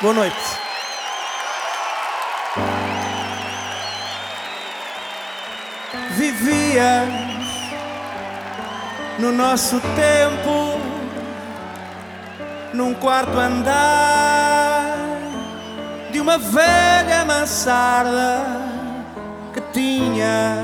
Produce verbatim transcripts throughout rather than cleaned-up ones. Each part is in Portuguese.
Boa noite. Vivias no nosso tempo, num quarto andar de uma velha mansarda que tinha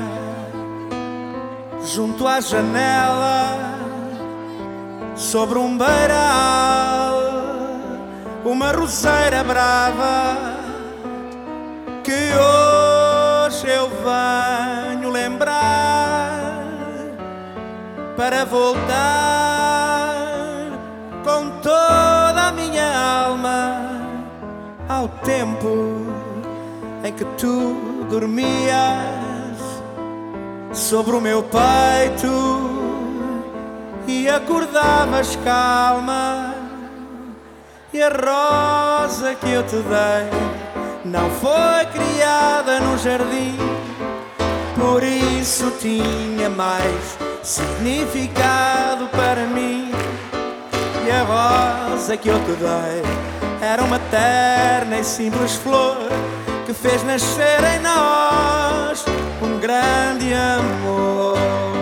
junto à janela, sobre um beiral, uma roseira brava que hoje eu venho lembrar para voltar com toda a minha alma ao tempo em que tu dormias sobre o meu peito e acordavas calma. E a rosa que eu te dei não foi criada no jardim, por isso tinha mais significado para mim. E a rosa que eu te dei era uma terna e simples flor que fez nascer em nós um grande amor.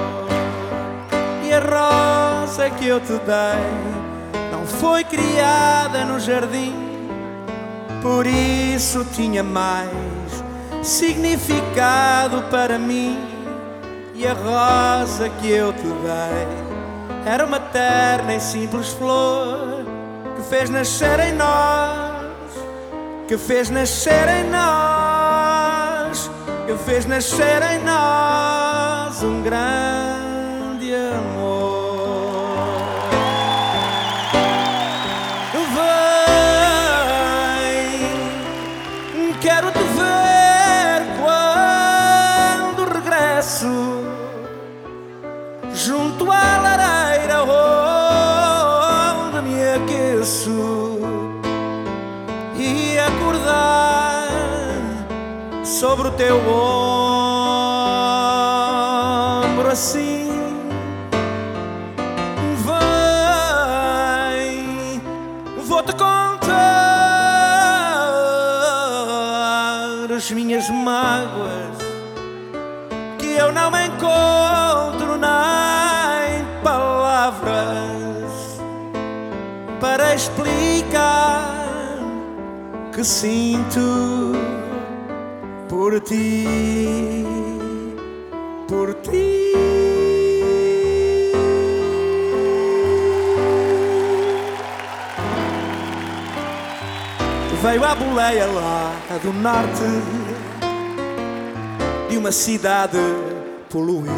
E a rosa que eu te dei não foi criada no jardim, por isso tinha mais significado para mim. E a rosa que eu te dei era uma terna e simples flor que fez nascer em nós, que fez nascer em nós, que fez nascer em nós um grande amor. Vem, quero te ver quando regresso junto à lareira onde me aqueço e acordar sobre o teu ombro assim. Vem, vou-te contar as minhas mágoas que eu não encontro nem palavras para explicar que sinto por ti, por ti. Veio a boleia lá do norte de uma cidade poluída,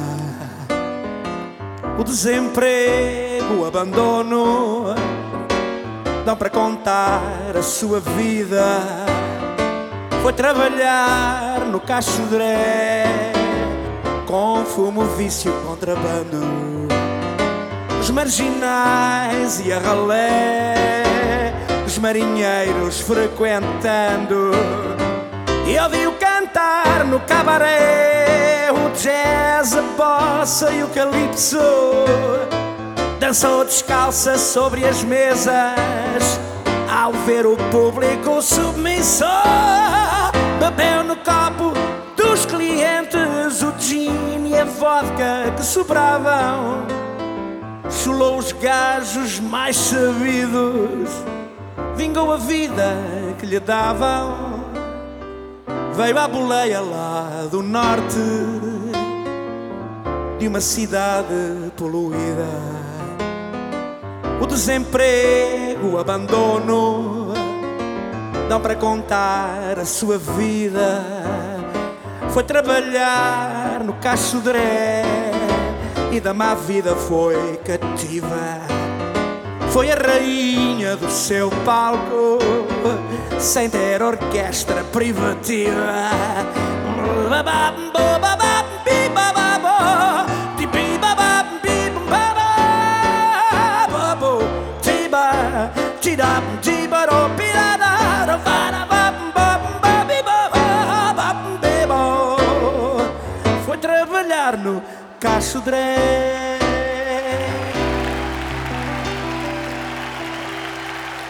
o desemprego, o abandono dão para contar a sua vida. Foi trabalhar no Cacho Dré, com fumo, vício, contrabando, os marginais e a ralé, os marinheiros frequentando. E ouvi-o cantar no cabaré, o jazz, a bossa e o calypso. Dançou descalça sobre as mesas ao ver o público submisso. Bebeu no copo dos clientes o gin e a vodka que sobravam. Chulou os gajos mais sabidos, vingou a vida que lhe davam. Veio à boleia lá do norte de uma cidade poluída, o desemprego, o abandono dão para contar a sua vida. Foi trabalhar no Cacho Dré e da má vida foi cativa. Foi a rainha do seu palco sem ter orquestra privativa. Foi trabalhar no Cacho Dré.